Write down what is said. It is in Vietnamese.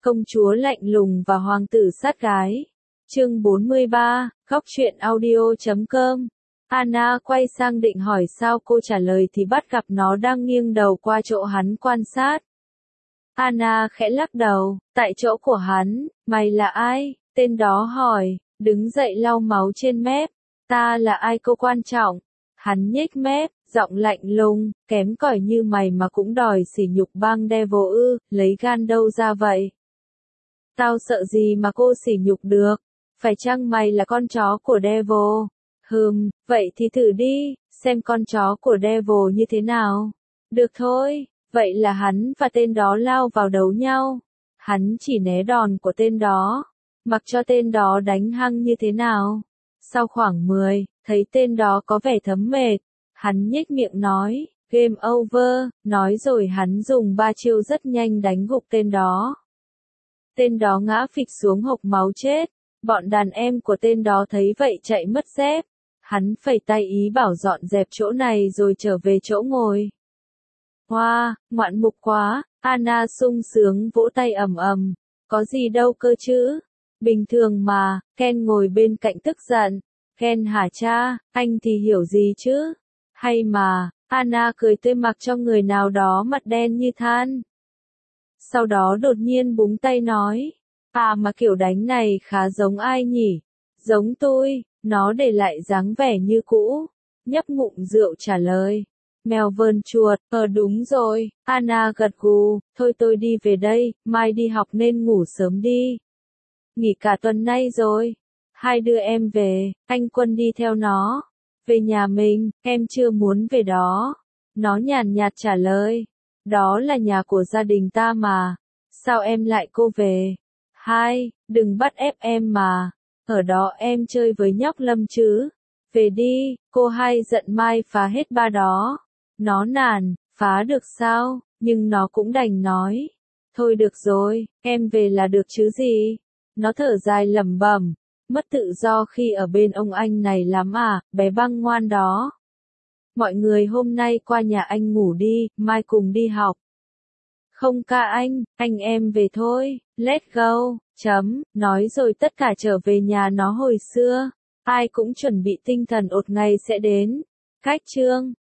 Công chúa lạnh lùng và hoàng tử sát gái. Chương 43, Góc truyện audio.com. Anna quay sang định hỏi sao cô trả lời thì bắt gặp nó đang nghiêng đầu qua chỗ hắn quan sát. Anna khẽ lắc đầu, tại chỗ của hắn, mày là ai? Tên đó hỏi, đứng dậy lau máu trên mép. Ta là ai cô quan trọng? Hắn nhếch mép, giọng lạnh lùng, kém cỏi như mày mà cũng đòi sỉ nhục bang Devil ư, lấy gan đâu ra vậy? Tao sợ gì mà cô sỉ nhục được? Phải chăng mày là con chó của Devil? Vậy thì thử đi, xem con chó của Devil như thế nào. Được thôi, vậy là hắn và tên đó lao vào đấu nhau. Hắn chỉ né đòn của tên đó, mặc cho tên đó đánh hăng như thế nào. Sau khoảng 10, thấy tên đó có vẻ thấm mệt, hắn nhếch miệng nói, game over, nói rồi hắn dùng 3 chiêu rất nhanh đánh gục tên đó. Tên đó ngã phịch xuống hộc máu chết, bọn đàn em của tên đó thấy vậy chạy mất dép. Hắn phẩy tay ý bảo dọn dẹp chỗ này rồi trở về chỗ ngồi. Wow, ngoạn mục quá, Anna sung sướng vỗ tay ầm ầm. Có gì đâu cơ chứ? Bình thường mà, Ken ngồi bên cạnh tức giận. Ken hả cha, anh thì hiểu gì chứ? Hay mà, Anna cười tươi mặc cho người nào đó mặt đen như than. Sau đó đột nhiên búng tay nói. À mà kiểu đánh này khá giống ai nhỉ? Giống tôi, nó để lại dáng vẻ như cũ. Nhấp ngụm rượu trả lời. Mèo vờn chuột, đúng rồi, Anna gật gù, thôi tôi đi về đây, mai đi học nên ngủ sớm đi. Nghỉ cả tuần nay rồi. Hai đứa em về, anh Quân đi theo nó. Về nhà mình, em chưa muốn về đó. Nó nhàn nhạt trả lời. Đó là nhà của gia đình ta mà. Sao em lại cô về? Hai, đừng bắt ép em mà. Ở đó em chơi với nhóc Lâm chứ. Về đi, cô Hai giận mai phá hết ba đó. Nó nản, phá được sao, nhưng nó cũng đành nói. Thôi được rồi, em về là được chứ gì. Nó thở dài lẩm bẩm, mất tự do khi ở bên ông anh này lắm à, bé băng ngoan đó. Mọi người hôm nay qua nhà anh ngủ đi, mai cùng đi học. Không ca anh em về thôi, let's go, nói rồi tất cả trở về nhà nó hồi xưa. Ai cũng chuẩn bị tinh thần ột ngày sẽ đến. Cách chương